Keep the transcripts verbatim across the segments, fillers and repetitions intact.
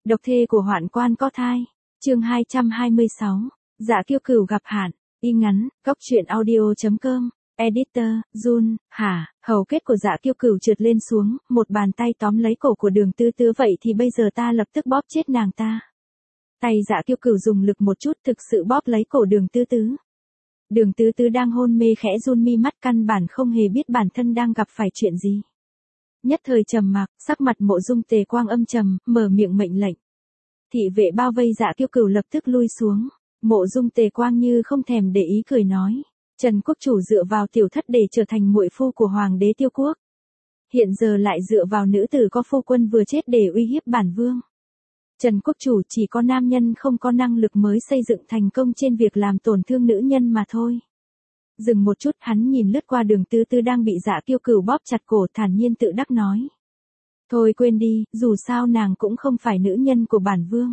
Độc thê của hoạn quan có thai. Chương hai trăm hai mươi sáu. Dạ Kiêu Cửu gặp hạn. Y ngắn, Cóc truyện audio chấm com. Editor, Jun, hả, hầu kết của Dạ Kiêu Cửu trượt lên xuống, một bàn tay tóm lấy cổ của Đường Tứ Tứ, vậy thì bây giờ ta lập tức bóp chết nàng ta. Tay Dạ Kiêu Cửu dùng lực một chút, thực sự bóp lấy cổ Đường Tứ Tứ. Đường Tứ Tứ đang hôn mê khẽ run mi mắt, căn bản không hề biết bản thân đang gặp phải chuyện gì. Nhất thời trầm mặc, sắc mặt Mộ Dung Tề Quang âm trầm, mở miệng mệnh lệnh. Thị vệ bao vây Dạ Kiêu Cửu lập tức lui xuống. Mộ Dung Tề Quang như không thèm để ý cười nói, Trần quốc chủ dựa vào tiểu thất để trở thành muội phu của hoàng đế Tiêu Quốc, hiện giờ lại dựa vào nữ tử có phu quân vừa chết để uy hiếp bản vương. Trần quốc chủ chỉ có nam nhân không có năng lực mới xây dựng thành công trên việc làm tổn thương nữ nhân mà thôi. Dừng một chút, hắn nhìn lướt qua Đường Tứ Tứ đang bị Dạ Kiêu Cửu bóp chặt cổ, thản nhiên tự đắc nói, thôi quên đi, dù sao nàng cũng không phải nữ nhân của bản vương.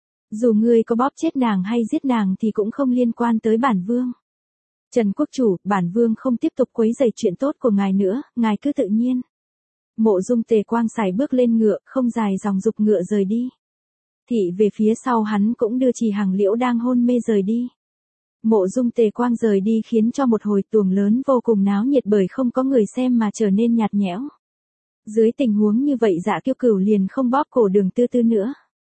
Dù ngươi có bóp chết nàng hay giết nàng thì cũng không liên quan tới bản vương. Trần quốc chủ, bản vương không tiếp tục quấy rầy chuyện tốt của ngài nữa, ngài cứ tự nhiên. Mộ Dung Tề Quang sải bước lên ngựa, không dài dòng dục ngựa rời đi. Thị về phía sau hắn cũng đưa Trì Hằng Liễu đang hôn mê rời đi. Mộ Dung Tề Quang rời đi khiến cho một hồi tuồng lớn vô cùng náo nhiệt, bởi không có người xem mà trở nên nhạt nhẽo. Dưới tình huống như vậy Dạ Kiêu Cửu liền không bóp cổ Đường Tứ Tứ nữa.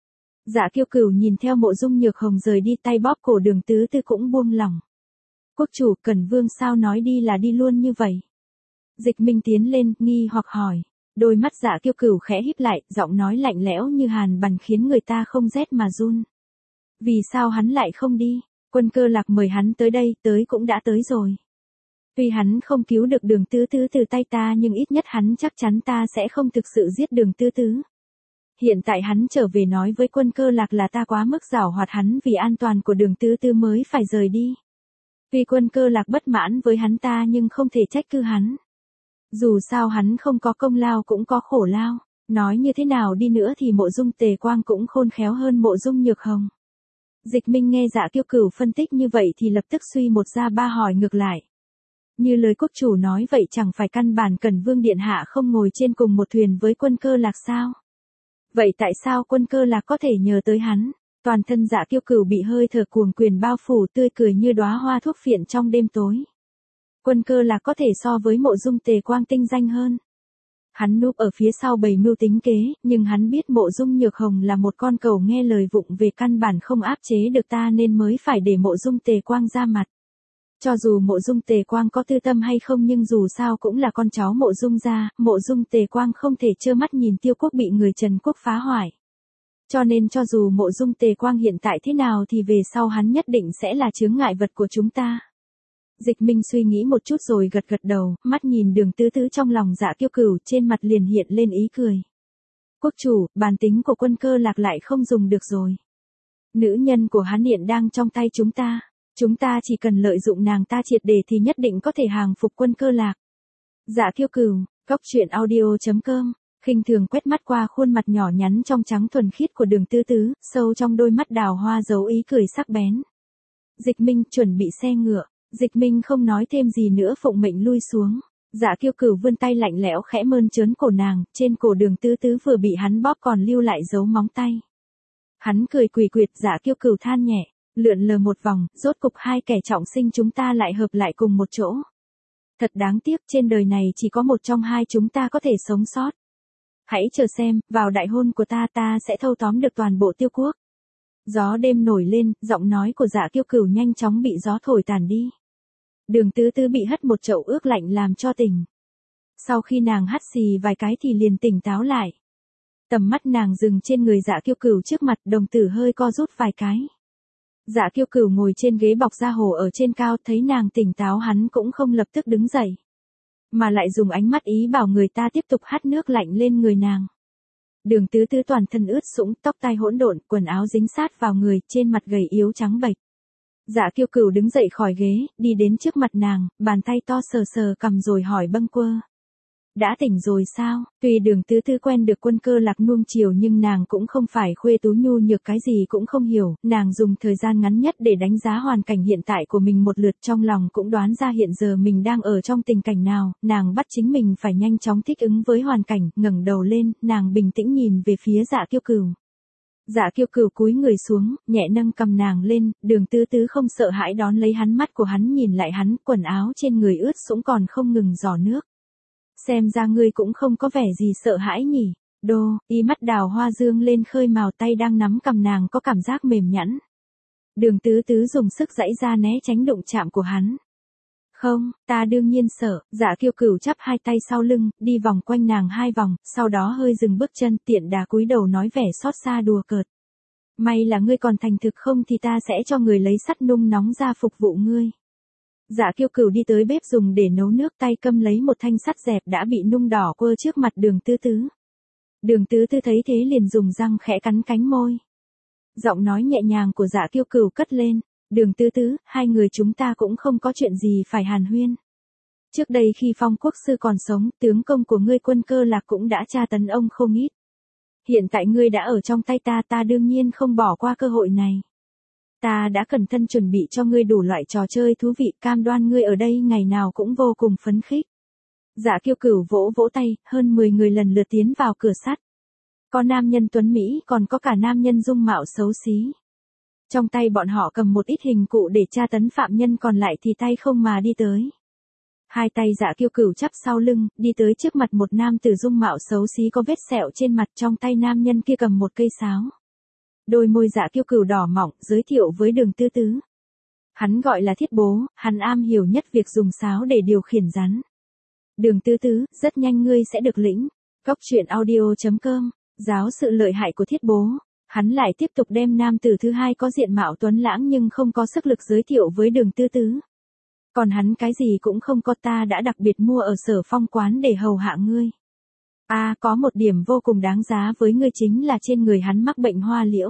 Dạ Kiêu Cửu nhìn theo Mộ Dung Nhược Hồng rời đi, tay bóp cổ Đường Tứ Tứ cũng buông lỏng. Quốc chủ, Cẩn Vương sao nói đi là đi luôn như vậy? Dịch Minh tiến lên, nghi hoặc hỏi. Đôi mắt Dạ Kiêu Cửu khẽ híp lại, giọng nói lạnh lẽo như hàn băng khiến người ta không rét mà run. Vì sao hắn lại không đi? Quân Cơ Lạc mời hắn tới đây, tới cũng đã tới rồi. Tuy hắn không cứu được Đường Tứ Tứ từ tay ta, nhưng ít nhất hắn chắc chắn ta sẽ không thực sự giết Đường Tứ Tứ. Hiện tại hắn trở về nói với Quân Cơ Lạc là ta quá mức giảo hoạt, hắn vì an toàn của Đường Tứ Tứ mới phải rời đi. Tuy Quân Cơ Lạc bất mãn với hắn ta nhưng không thể trách cứ hắn. Dù sao hắn không có công lao cũng có khổ lao, nói như thế nào đi nữa thì Mộ Dung Tề Quang cũng khôn khéo hơn Mộ Dung Nhược Hồng. Dịch Minh nghe Dạ Kiêu Cửu phân tích như vậy thì lập tức suy một ra ba hỏi ngược lại. Như lời quốc chủ nói vậy, chẳng phải căn bản Cẩn Vương điện hạ không ngồi trên cùng một thuyền với Quân Cơ Lạc sao? Vậy tại sao Quân Cơ Lạc có thể nhờ tới hắn? Toàn thân Dạ Kiêu Cửu bị hơi thở cuồng quyền bao phủ, tươi cười như đóa hoa thuốc phiện trong đêm tối. Quân Cơ Lạc có thể so với Mộ Dung Tề Quang tinh danh hơn. Hắn núp ở phía sau bày mưu tính kế, nhưng hắn biết Mộ Dung Nhược Hồng là một con cẩu nghe lời vụng về, căn bản không áp chế được ta nên mới phải để Mộ Dung Tề Quang ra mặt. Cho dù Mộ Dung Tề Quang có tư tâm hay không nhưng dù sao cũng là con cháu Mộ Dung gia, Mộ Dung Tề Quang không thể trơ mắt nhìn Tiêu Quốc bị người Trần Quốc phá hoại. Cho nên cho dù Mộ Dung Tề Quang hiện tại thế nào thì về sau hắn nhất định sẽ là chướng ngại vật của chúng ta. Dịch Minh suy nghĩ một chút rồi gật gật đầu, mắt nhìn Đường Tứ Tứ trong lòng Dạ Kiêu Cửu, trên mặt liền hiện lên ý cười. Quốc chủ, bản tính của Quân Cơ Lạc lại không dùng được rồi. Nữ nhân của hắn hiện đang trong tay chúng ta. Chúng ta chỉ cần lợi dụng nàng ta triệt để thì nhất định có thể hàng phục Quân Cơ Lạc. Dạ Kiêu Cửu, Cóc truyện audio chấm com. Khinh thường quét mắt qua khuôn mặt nhỏ nhắn trong trắng thuần khiết của Đường Tứ Tứ, sâu trong đôi mắt đào hoa giấu ý cười sắc bén. Dịch Minh chuẩn bị xe ngựa. Dịch Minh không nói thêm gì nữa, phụng mệnh lui xuống. Dạ Kiêu Cửu vươn tay lạnh lẽo khẽ mơn trớn cổ nàng, trên cổ Đường Tứ Tứ vừa bị hắn bóp còn lưu lại dấu móng tay. Hắn cười quỷ quyệt, Dạ Kiêu Cửu than nhẹ, lượn lờ một vòng, rốt cục hai kẻ trọng sinh chúng ta lại hợp lại cùng một chỗ. Thật đáng tiếc, trên đời này chỉ có một trong hai chúng ta có thể sống sót. Hãy chờ xem, vào đại hôn của ta ta sẽ thâu tóm được toàn bộ Tiêu Quốc. Gió đêm nổi lên, giọng nói của Dạ Kiêu Cửu nhanh chóng bị gió thổi tàn đi. Đường Tứ Tứ bị hất một chậu ướt lạnh làm cho tỉnh. Sau khi nàng hắt xì vài cái thì liền tỉnh táo lại. Tầm mắt nàng dừng trên người Dạ Kiêu Cửu trước mặt, đồng tử hơi co rút vài cái. Dạ Kiêu Cửu ngồi trên ghế bọc da hổ ở trên cao, thấy nàng tỉnh táo hắn cũng không lập tức đứng dậy, mà lại dùng ánh mắt ý bảo người ta tiếp tục hắt nước lạnh lên người nàng. Đường Tứ Tứ toàn thân ướt sũng, tóc tai hỗn độn, quần áo dính sát vào người, trên mặt gầy yếu trắng bệch. Dạ Kiêu Cửu đứng dậy khỏi ghế, đi đến trước mặt nàng, bàn tay to sờ sờ cằm rồi hỏi bâng quơ. Đã tỉnh rồi sao? Tuy Đường Tứ Tứ quen được Quân Cơ Lạc nuông chiều nhưng nàng cũng không phải khuê tú nhu nhược cái gì cũng không hiểu, nàng dùng thời gian ngắn nhất để đánh giá hoàn cảnh hiện tại của mình một lượt, trong lòng cũng đoán ra hiện giờ mình đang ở trong tình cảnh nào, nàng bắt chính mình phải nhanh chóng thích ứng với hoàn cảnh, ngẩng đầu lên, nàng bình tĩnh nhìn về phía Dạ Kiêu Cửu. Dạ Kiêu Cửu cúi người xuống, nhẹ nâng cầm nàng lên, Đường Tứ Tứ không sợ hãi đón lấy hắn, mắt của hắn nhìn lại hắn, quần áo trên người ướt sũng còn không ngừng giò nước. Xem ra ngươi cũng không có vẻ gì sợ hãi nhỉ. Đô, y mắt đào hoa dương lên khơi màu, tay đang nắm cầm nàng có cảm giác mềm nhẵn. Đường Tứ Tứ dùng sức giãy ra né tránh đụng chạm của hắn. Không, ta đương nhiên sợ. Dạ Kiêu Cửu chắp hai tay sau lưng, đi vòng quanh nàng hai vòng, sau đó hơi dừng bước chân, tiện đà cúi đầu nói vẻ xót xa đùa cợt. May là ngươi còn thành thực, không thì ta sẽ cho người lấy sắt nung nóng ra phục vụ ngươi. Dạ Kiêu Cửu đi tới bếp dùng để nấu nước, tay cầm lấy một thanh sắt dẹp đã bị nung đỏ quơ trước mặt Đường Tứ Tứ. Đường Tứ Tứ thấy thế liền dùng răng khẽ cắn cánh môi. Giọng nói nhẹ nhàng của Dạ Kiêu Cửu cất lên, Đường Tứ Tứ, hai người chúng ta cũng không có chuyện gì phải hàn huyên. Trước đây khi Phong Quốc Sư còn sống, tướng công của ngươi Quân Cơ Lạc cũng đã tra tấn ông không ít. Hiện tại ngươi đã ở trong tay ta, ta đương nhiên không bỏ qua cơ hội này. Ta đã cẩn thận chuẩn bị cho ngươi đủ loại trò chơi thú vị, cam đoan ngươi ở đây ngày nào cũng vô cùng phấn khích. Dạ Kiêu Cửu vỗ vỗ tay, hơn mười người lần lượt tiến vào cửa sắt. Có nam nhân tuấn Mỹ, còn có cả nam nhân dung mạo xấu xí. Trong tay bọn họ cầm một ít hình cụ để tra tấn phạm nhân, còn lại thì tay không mà đi tới. Hai tay Dạ Kiêu Cửu chắp sau lưng, đi tới trước mặt một nam tử dung mạo xấu xí có vết sẹo trên mặt, trong tay nam nhân kia cầm một cây sáo. Đôi môi Dạ Kiêu Cửu đỏ mọng, giới thiệu với Đường Tứ Tứ. Hắn gọi là Thiết Bố, hắn am hiểu nhất việc dùng sáo để điều khiển rắn. Đường Tứ Tứ, rất nhanh ngươi sẽ được lĩnh. Cốc truyện audio chấm com, giáo sự lợi hại của Thiết Bố. Hắn lại tiếp tục đem nam tử thứ hai có diện mạo tuấn lãng nhưng không có sức lực giới thiệu với Đường Tứ Tứ. Còn hắn cái gì cũng không có, ta đã đặc biệt mua ở Sở Phong quán để hầu hạ ngươi. À, có một điểm vô cùng đáng giá với ngươi chính là trên người hắn mắc bệnh hoa liễu.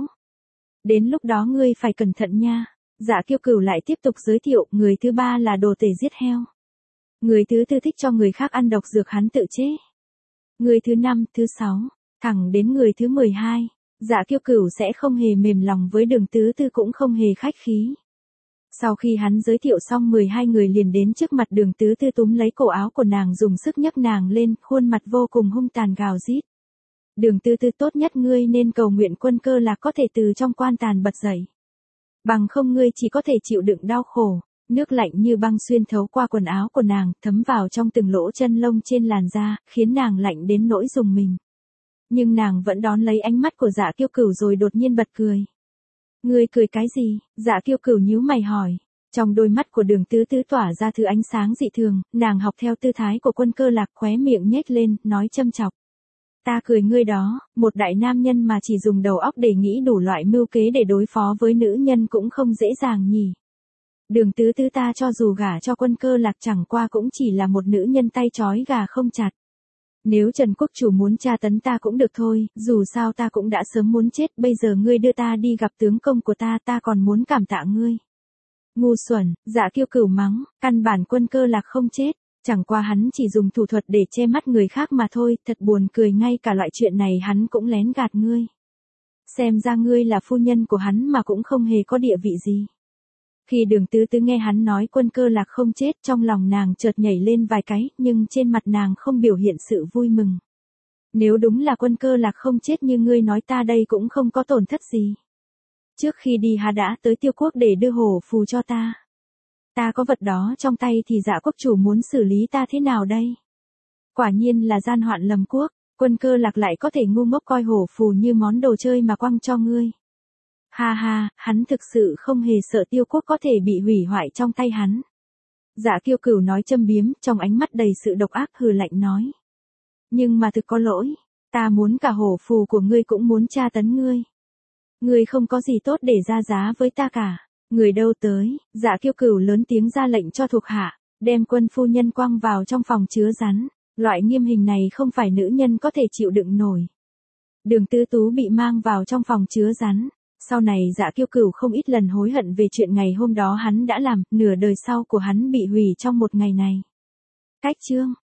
Đến lúc đó ngươi phải cẩn thận nha. Dạ Kiêu Cửu lại tiếp tục giới thiệu, người thứ ba là đồ tể giết heo. Người thứ tư thích cho người khác ăn độc dược, hắn tự chết. Người thứ năm, thứ sáu, thẳng đến người thứ mười hai, Dạ Kiêu Cửu sẽ không hề mềm lòng với Đường Tứ Tứ, cũng không hề khách khí. Sau khi hắn giới thiệu xong, mười hai người liền đến trước mặt Đường Tứ Tứ, túm lấy cổ áo của nàng dùng sức nhấc nàng lên, khuôn mặt vô cùng hung tàn gào rít. Đường Tứ Tứ, tốt nhất ngươi nên cầu nguyện Quân Cơ Lạc có thể từ trong quan tàn bật dậy. Bằng không ngươi chỉ có thể chịu đựng đau khổ. Nước lạnh như băng xuyên thấu qua quần áo của nàng, thấm vào trong từng lỗ chân lông trên làn da, khiến nàng lạnh đến nỗi rùng mình. Nhưng nàng vẫn đón lấy ánh mắt của Dạ Kiêu Cửu rồi đột nhiên bật cười. Ngươi cười cái gì? Dạ Kiêu Cửu nhíu mày hỏi. Trong đôi mắt của Đường Tứ Tứ tỏa ra thứ ánh sáng dị thường, nàng học theo tư thái của Quân Cơ Lạc, khóe miệng nhếch lên, nói châm chọc. Ta cười ngươi đó, một đại nam nhân mà chỉ dùng đầu óc để nghĩ đủ loại mưu kế để đối phó với nữ nhân cũng không dễ dàng nhỉ. Đường Tứ Tứ, ta cho dù gả cho Quân Cơ Lạc chẳng qua cũng chỉ là một nữ nhân tay trói gà không chặt. Nếu Trần Quốc Chủ muốn tra tấn ta cũng được thôi, dù sao ta cũng đã sớm muốn chết, bây giờ ngươi đưa ta đi gặp tướng công của ta, ta còn muốn cảm tạ ngươi. Ngu xuẩn, Dạ Kiêu Cửu mắng, căn bản Quân Cơ Lạc không chết, chẳng qua hắn chỉ dùng thủ thuật để che mắt người khác mà thôi, thật buồn cười, ngay cả loại chuyện này hắn cũng lén gạt ngươi. Xem ra ngươi là phu nhân của hắn mà cũng không hề có địa vị gì. Khi Đường Tứ Tứ nghe hắn nói Quân Cơ Lạc không chết, trong lòng nàng chợt nhảy lên vài cái, nhưng trên mặt nàng không biểu hiện sự vui mừng. Nếu đúng là Quân Cơ Lạc không chết như ngươi nói, ta đây cũng không có tổn thất gì. Trước khi đi hắn đã tới Tiêu Quốc để đưa hổ phù cho ta. Ta có vật đó trong tay thì Dạ Quốc Chủ muốn xử lý ta thế nào đây? Quả nhiên là gian hoạn lầm quốc, Quân Cơ Lạc lại có thể ngu ngốc coi hổ phù như món đồ chơi mà quăng cho ngươi. Ha ha, hắn thực sự không hề sợ Tiêu Quốc có thể bị hủy hoại trong tay hắn. Dạ Kiêu Cửu nói châm biếm, trong ánh mắt đầy sự độc ác, hừ lạnh nói. Nhưng mà thực có lỗi, ta muốn cả hổ phù của ngươi cũng muốn tra tấn ngươi. Ngươi không có gì tốt để ra giá với ta cả. Người đâu tới? Dạ Kiêu Cửu lớn tiếng ra lệnh cho thuộc hạ, đem Quân phu nhân quăng vào trong phòng chứa rắn. Loại nghiêm hình này không phải nữ nhân có thể chịu đựng nổi. Đường Tứ Tú bị mang vào trong phòng chứa rắn. Sau này Dạ Kiêu Cửu không ít lần hối hận về chuyện ngày hôm đó hắn đã làm, nửa đời sau của hắn bị hủy trong một ngày này. Cách chương